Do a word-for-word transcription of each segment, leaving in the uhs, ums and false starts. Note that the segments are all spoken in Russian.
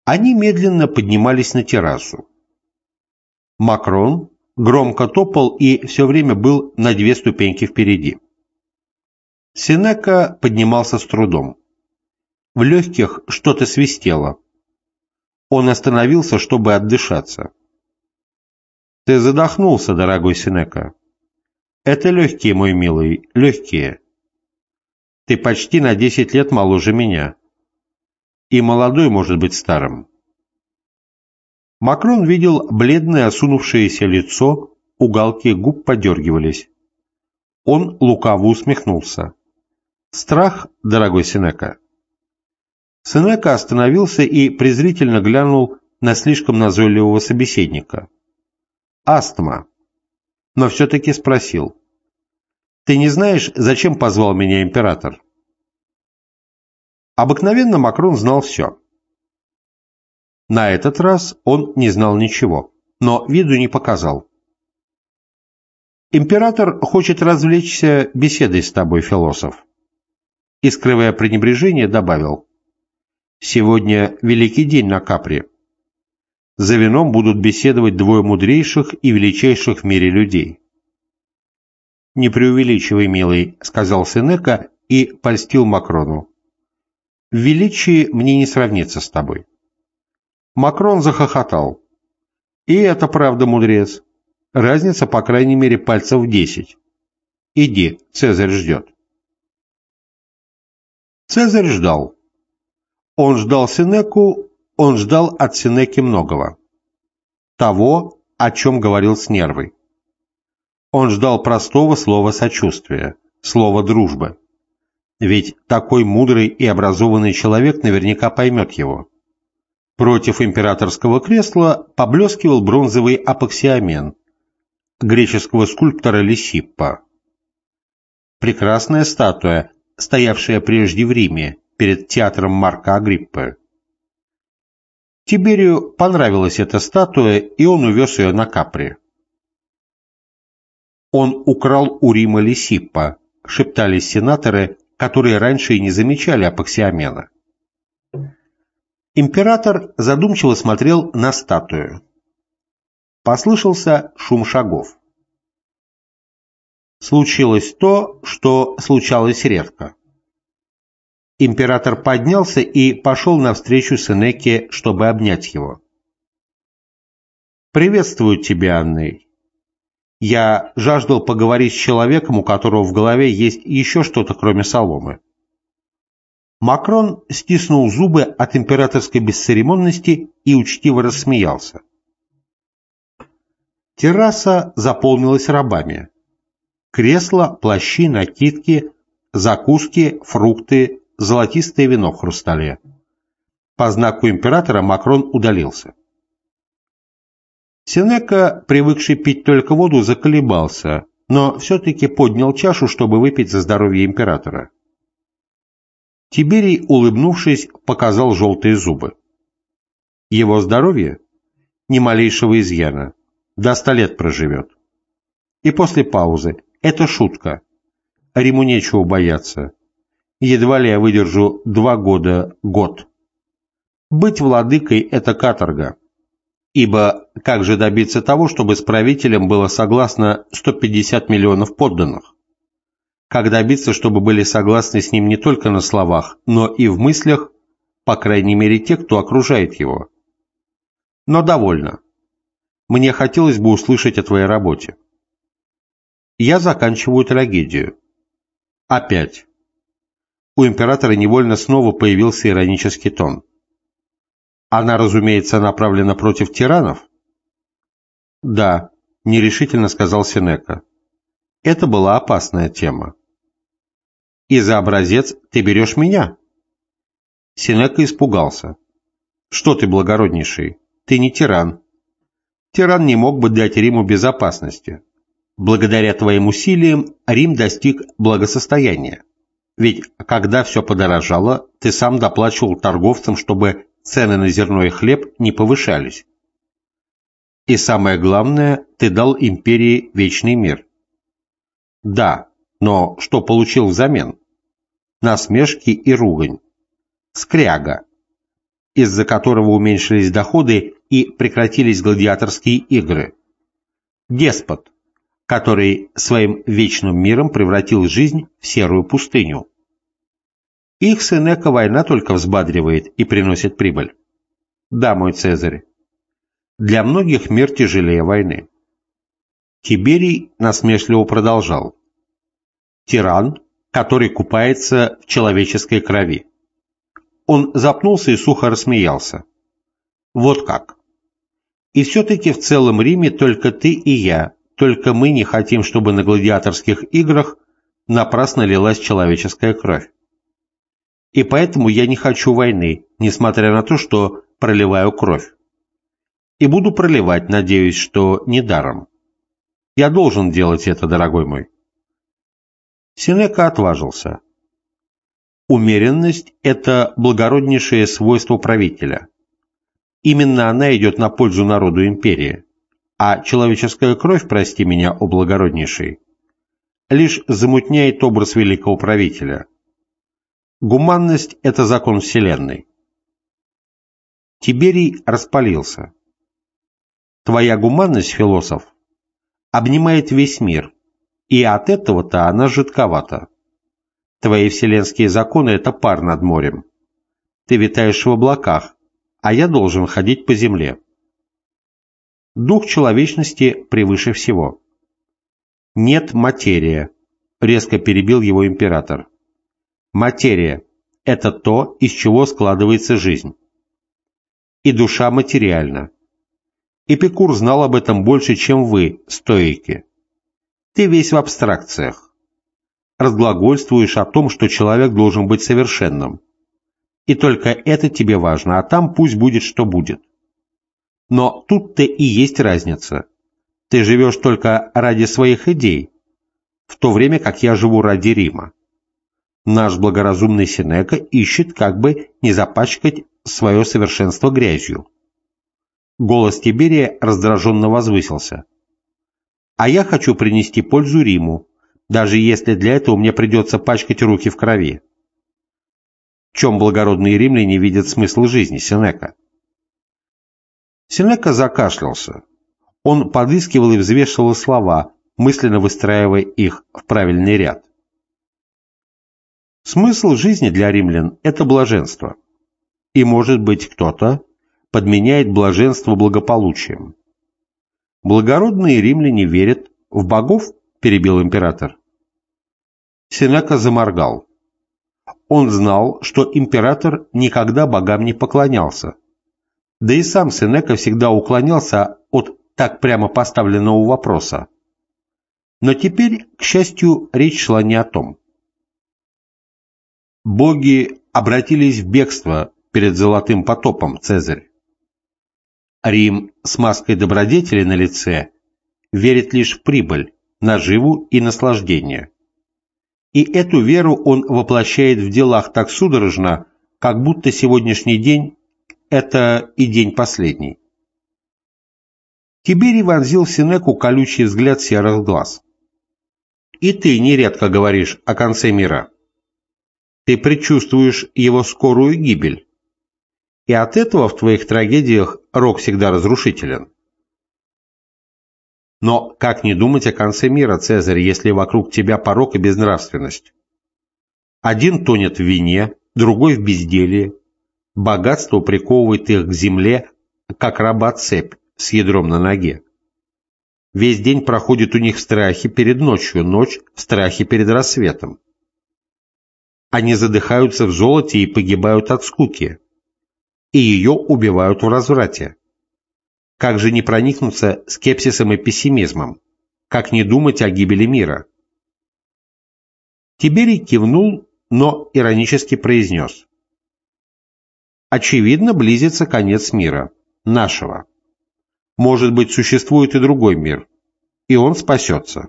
Они медленно поднимались на террасу. Макрон громко топал и все время был на две ступеньки впереди. Сенека поднимался с трудом. В легких что-то свистело. Он остановился, чтобы отдышаться. «Ты задохнулся, дорогой Сенека». «Это легкие, мой милый, легкие. Ты почти на десять лет моложе меня. И молодой может быть старым». Макрон видел бледное осунувшееся лицо, уголки губ подергивались. Он лукаво усмехнулся. «Страх, дорогой Сенека». Сенека остановился и презрительно глянул на слишком назойливого собеседника. «Астма». Но все-таки спросил. «Ты не знаешь, зачем позвал меня император?» Обыкновенно Макрон знал все. На этот раз он не знал ничего, но виду не показал. «Император хочет развлечься беседой с тобой, философ». И, скрывая пренебрежение, добавил: «Сегодня великий день на Капри. За вином будут беседовать двое мудрейших и величайших в мире людей». «Не преувеличивай, милый», — сказал Сенека и польстил Макрону. «В величии мне не сравниться с тобой». Макрон захохотал. «И это правда, мудрец. Разница, по крайней мере, пальцев в десять. Иди, Цезарь ждет». Цезарь ждал. Он ждал Сенеку, он ждал от Сенеки многого. Того, о чем говорил с Нервой. Он ждал простого слова сочувствия, слова дружбы. Ведь такой мудрый и образованный человек наверняка поймет его. Против императорского кресла поблескивал бронзовый апоксиамен греческого скульптора Лисиппа. Прекрасная статуя, стоявшая прежде в Риме, перед театром Марка Агриппы. Тиберию понравилась эта статуя, и он увез ее на Капри. «Он украл у Рима Лисиппа», — шептались сенаторы, которые раньше и не замечали апоксиамена. Император задумчиво смотрел на статую. Послышался шум шагов. Случилось то, что случалось редко. Император поднялся и пошел навстречу Сенеке, чтобы обнять его. «Приветствую тебя, Анной. Я жаждал поговорить с человеком, у которого в голове есть еще что-то, кроме соломы». Макрон стиснул зубы от императорской бесцеремонности и учтиво рассмеялся. Терраса заполнилась рабами. Кресла, плащи, накидки, закуски, фрукты, золотистое вино в хрустале. По знаку императора Макрон удалился. Сенека, привыкший пить только воду, заколебался, но все-таки поднял чашу, чтобы выпить за здоровье императора. Тиберий, улыбнувшись, показал желтые зубы. Его здоровье? Ни малейшего изъяна. До ста лет проживет. И после паузы. Это шутка. Риму нечего бояться. Едва ли я выдержу два года, год. Быть владыкой – это каторга. Ибо как же добиться того, чтобы с правителем было согласно сто пятьдесят миллионов подданных? Как добиться, чтобы были согласны с ним не только на словах, но и в мыслях, по крайней мере те, кто окружает его? Но довольно. Мне хотелось бы услышать о твоей работе. Я заканчиваю трагедию. Опять. У императора невольно снова появился иронический тон. Она, разумеется, направлена против тиранов? Да, нерешительно сказал Сенека. Это была опасная тема. И за образец ты берешь меня? Сенека испугался. Что ты, благороднейший, ты не тиран. Тиран не мог бы дать Риму безопасности. Благодаря твоим усилиям Рим достиг благосостояния. Ведь когда все подорожало, ты сам доплачивал торговцам, чтобы цены на зерно и хлеб не повышались. И самое главное, ты дал империи вечный мир. Да, но что получил взамен? Насмешки и ругань. Скряга. из-за которого уменьшились доходы и прекратились гладиаторские игры. Деспот, который своим вечным миром превратил жизнь в серую пустыню. Их Сенека война только взбадривает и приносит прибыль. Да, мой Цезарь, для многих мир тяжелее войны. Тиберий насмешливо продолжал. Тиран, который купается в человеческой крови. Он запнулся и сухо рассмеялся. Вот как. И все-таки в целом Риме только ты и я, только мы не хотим, чтобы на гладиаторских играх напрасно лилась человеческая кровь. И поэтому я не хочу войны, несмотря на то, что проливаю кровь. И буду проливать, надеюсь, что недаром. Я должен делать это, дорогой мой. Сенека отважился. Умеренность – это благороднейшее свойство правителя. Именно она идет на пользу народу империи. А человеческая кровь, прости меня, о благороднейший, лишь замутняет образ великого правителя. Гуманность – это закон вселенной. Тиберий распалился. Твоя гуманность, философ, обнимает весь мир, и от этого-то она жидковата. Твои вселенские законы – это пар над морем. Ты витаешь в облаках, а я должен ходить по земле. Дух человечности превыше всего. Нет материя, резко перебил его император. Материя – это то, из чего складывается жизнь. И душа материальна. Эпикур знал об этом больше, чем вы, стоики. Ты весь в абстракциях. Разглагольствуешь о том, что человек должен быть совершенным. И только это тебе важно, а там пусть будет, что будет. Но тут-то и есть разница. Ты живешь только ради своих идей, в то время как я живу ради Рима. Наш благоразумный Сенека ищет, как бы не запачкать свое совершенство грязью. Голос Тиберия раздраженно возвысился. А я хочу принести пользу Риму, даже если для этого мне придется пачкать руки в крови. В чем благородные римляне видят смысл жизни, Сенека? Сенека закашлялся. Он подыскивал и взвешивал слова, мысленно выстраивая их в правильный ряд. Смысл жизни для римлян – это блаженство. И, может быть, кто-то подменяет блаженство благополучием. Благородные римляне верят в богов, перебил император. Сенека заморгал. Он знал, что император никогда богам не поклонялся. Да и сам Сенека всегда уклонялся от так прямо поставленного вопроса. Но теперь, к счастью, речь шла не о том. Боги обратились в бегство перед золотым потопом, Цезарь. Рим с маской добродетели на лице верит лишь в прибыль, наживу и наслаждение. И эту веру он воплощает в делах так судорожно, как будто сегодняшний день – это и день последний. Тиберий вонзил в Сенеку колючий взгляд серых глаз. И ты нередко говоришь о конце мира. Ты предчувствуешь его скорую гибель. И от этого в твоих трагедиях рок всегда разрушителен. Но как не думать о конце мира, Цезарь, если вокруг тебя порок и безнравственность? Один тонет в вине, другой в безделии. Богатство приковывает их к земле, как раба цепь с ядром на ноге. Весь день проходит у них в страхе перед ночью, ночь в страхе перед рассветом. Они задыхаются в золоте и погибают от скуки. И ее убивают в разврате. Как же не проникнуться скепсисом и пессимизмом? Как не думать о гибели мира? Тиберий кивнул, но иронически произнес. Очевидно, близится конец мира, нашего. Может быть, существует и другой мир, и он спасется.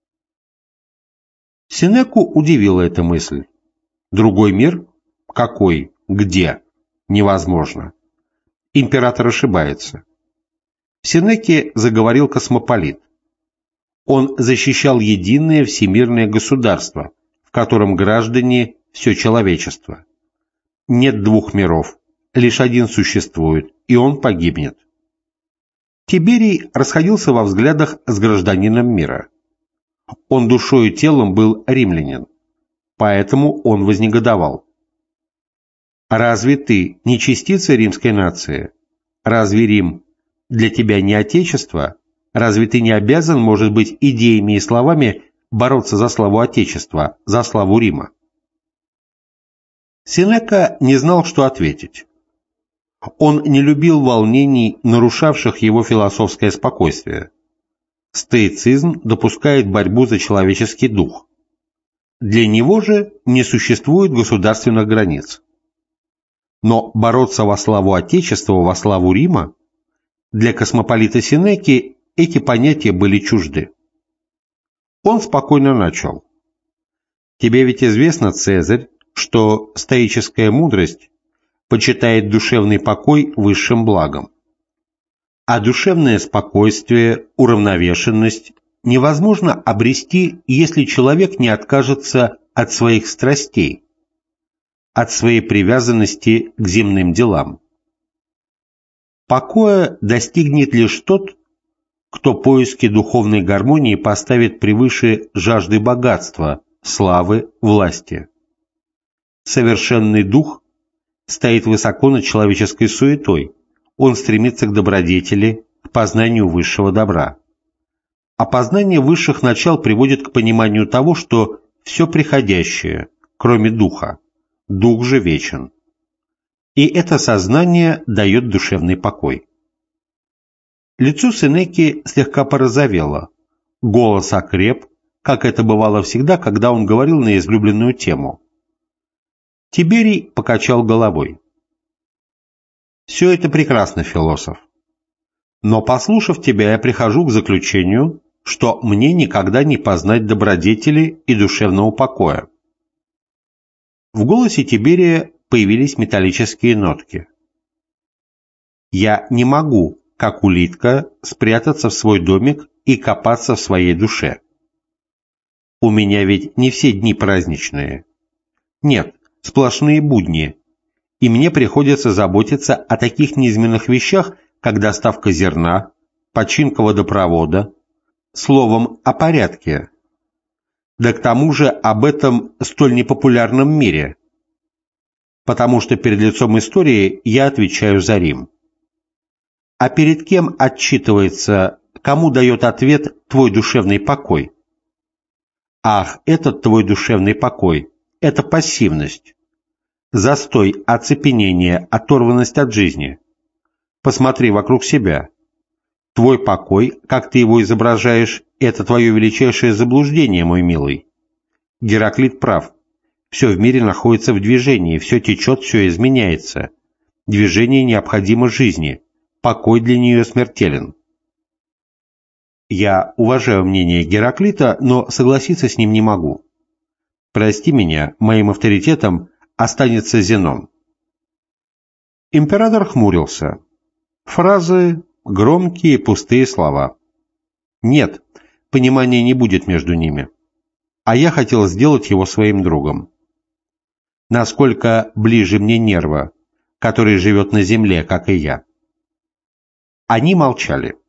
Сенеку удивила эта мысль. Другой мир? Какой? Где? Невозможно. Император ошибается. В Сенеке заговорил космополит. Он защищал единое всемирное государство, в котором граждане – все человечество. Нет двух миров, лишь один существует, и он погибнет. Тиберий расходился во взглядах с гражданином мира. Он душой и телом был римлянин, поэтому он вознегодовал. Разве ты не частица римской нации? Разве Рим для тебя не отечество? Разве ты не обязан, может быть, идеями и словами бороться за славу Отечества, за славу Рима? Сенека не знал, что ответить. Он не любил волнений, нарушавших его философское спокойствие. Стоицизм допускает борьбу за человеческий дух. Для него же не существует государственных границ. Но бороться во славу Отечества, во славу Рима, для космополита Сенеки эти понятия были чужды. Он спокойно начал. «Тебе ведь известно, Цезарь, что стоическая мудрость почитает душевный покой высшим благом. А душевное спокойствие, уравновешенность невозможно обрести, если человек не откажется от своих страстей, от своей привязанности к земным делам. Покоя достигнет лишь тот, кто поиски духовной гармонии поставит превыше жажды богатства, славы, власти. Совершенный дух стоит высоко над человеческой суетой, он стремится к добродетели, к познанию высшего добра. А познание высших начал приводит к пониманию того, что все приходящее, кроме духа, дух же вечен. И это сознание дает душевный покой». Лицо Сенеки слегка порозовело, голос окреп, как это бывало всегда, когда он говорил на излюбленную тему. Тиберий покачал головой. «Все это прекрасно, философ. Но, послушав тебя, я прихожу к заключению, что мне никогда не познать добродетели и душевного покоя». В голосе Тиберия появились металлические нотки. «Я не могу, как улитка, спрятаться в свой домик и копаться в своей душе. У меня ведь не все дни праздничные. Нет, сплошные будни, и мне приходится заботиться о таких низменных вещах, как доставка зерна, починка водопровода, словом, о порядке. Да к тому же об этом столь непопулярном мире, потому что перед лицом истории я отвечаю за Рим. А перед кем отчитывается, кому дает ответ твой душевный покой? Ах, этот твой душевный покой, это пассивность, застой, оцепенение, оторванность от жизни. Посмотри вокруг себя. Твой покой, как ты его изображаешь, это твое величайшее заблуждение, мой милый. Гераклит прав. Все в мире находится в движении, все течет, все изменяется. Движение необходимо жизни. Покой для нее смертелен. Я уважаю мнение Гераклита, но согласиться с ним не могу. Прости меня, моим авторитетом останется Зенон». Император хмурился. Фразы, громкие, пустые слова. Нет, понимания не будет между ними. А я хотел сделать его своим другом. Насколько ближе мне Нерва, который живет на земле, как и я. Они молчали.